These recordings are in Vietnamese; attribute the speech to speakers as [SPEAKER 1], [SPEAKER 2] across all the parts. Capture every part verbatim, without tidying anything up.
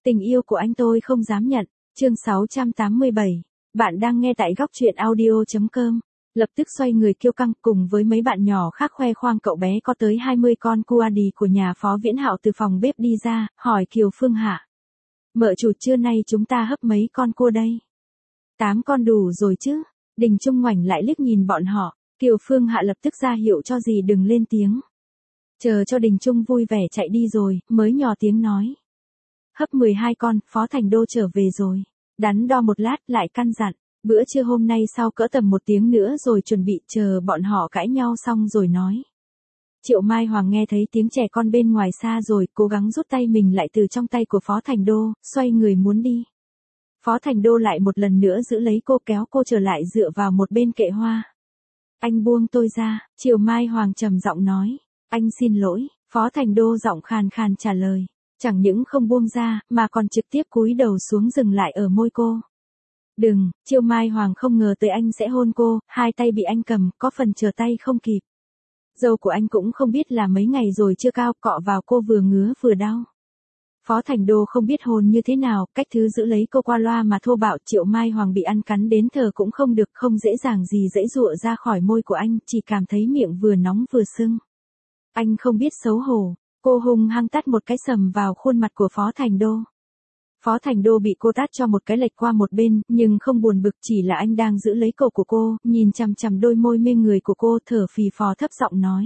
[SPEAKER 1] Tình yêu của anh tôi không dám nhận. Chương sáu trăm tám mươi bảy. Bạn đang nghe tại góc truyện audio chấm com. Lập tức xoay người kiêu căng cùng với mấy bạn nhỏ khác khoe khoang cậu bé có tới hai mươi con cua đì của nhà Phó Viễn Hạo từ phòng bếp đi ra, hỏi Kiều Phương Hạ. Mợ chủ trưa nay chúng ta hấp mấy con cua đây? Tám con đủ rồi chứ? Đình Trung ngoảnh lại liếc nhìn bọn họ, Kiều Phương Hạ lập tức ra hiệu cho dì đừng lên tiếng. Chờ cho Đình Trung vui vẻ chạy đi rồi, mới nhỏ tiếng nói. Hấp mười hai con, Phó Thành Đô trở về rồi. Đắn đo một lát lại căn dặn, bữa trưa hôm nay sau cỡ tầm một tiếng nữa rồi chuẩn bị, chờ bọn họ cãi nhau xong rồi nói. Triệu Mai Hoàng nghe thấy tiếng trẻ con bên ngoài xa rồi, cố gắng rút tay mình lại từ trong tay của Phó Thành Đô, xoay người muốn đi. Phó Thành Đô lại một lần nữa giữ lấy cô, kéo cô trở lại dựa vào một bên kệ hoa. Anh buông tôi ra, Triệu Mai Hoàng trầm giọng nói. Anh xin lỗi, Phó Thành Đô giọng khàn khàn trả lời. Chẳng những không buông ra, mà còn trực tiếp cúi đầu xuống dừng lại ở môi cô. Đừng, Triệu Mai Hoàng không ngờ tới anh sẽ hôn cô, hai tay bị anh cầm, có phần trở tay không kịp. Dâu của anh cũng không biết là mấy ngày rồi chưa cao, cọ vào cô vừa ngứa vừa đau. Phó Thành Đô không biết hôn như thế nào, cách thứ giữ lấy cô qua loa mà thô bạo. Triệu Mai Hoàng bị ăn cắn đến thở cũng không được, không dễ dàng gì dãy dụa ra khỏi môi của anh, chỉ cảm thấy miệng vừa nóng vừa sưng. Anh không biết xấu hổ, cô hung hăng tát một cái sầm vào khuôn mặt của Phó Thành Đô. Phó Thành Đô bị cô tát cho một cái lệch qua một bên, nhưng không buồn bực, chỉ là anh đang giữ lấy cổ của cô, nhìn chằm chằm đôi môi mê người của cô, thở phì phò thấp giọng nói.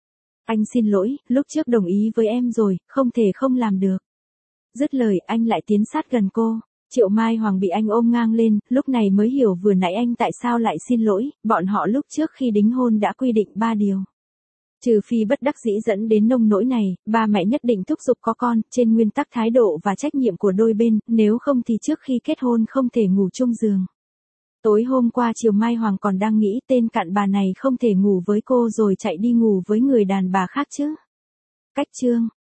[SPEAKER 1] Anh xin lỗi, lúc trước đồng ý với em rồi, không thể không làm được. Dứt lời anh lại tiến sát gần cô. Triệu Mai Hoàng bị anh ôm ngang lên, lúc này mới hiểu vừa nãy anh tại sao lại xin lỗi. Bọn họ lúc trước khi đính hôn đã quy định ba điều. Trừ phi bất đắc dĩ dẫn đến nông nỗi này, ba mẹ nhất định thúc giục có con, trên nguyên tắc thái độ và trách nhiệm của đôi bên, nếu không thì trước khi kết hôn không thể ngủ chung giường. Tối hôm qua Triệu Mai Hoàng còn đang nghĩ tên cặn bà này không thể ngủ với cô rồi chạy đi ngủ với người đàn bà khác chứ. Cách chương.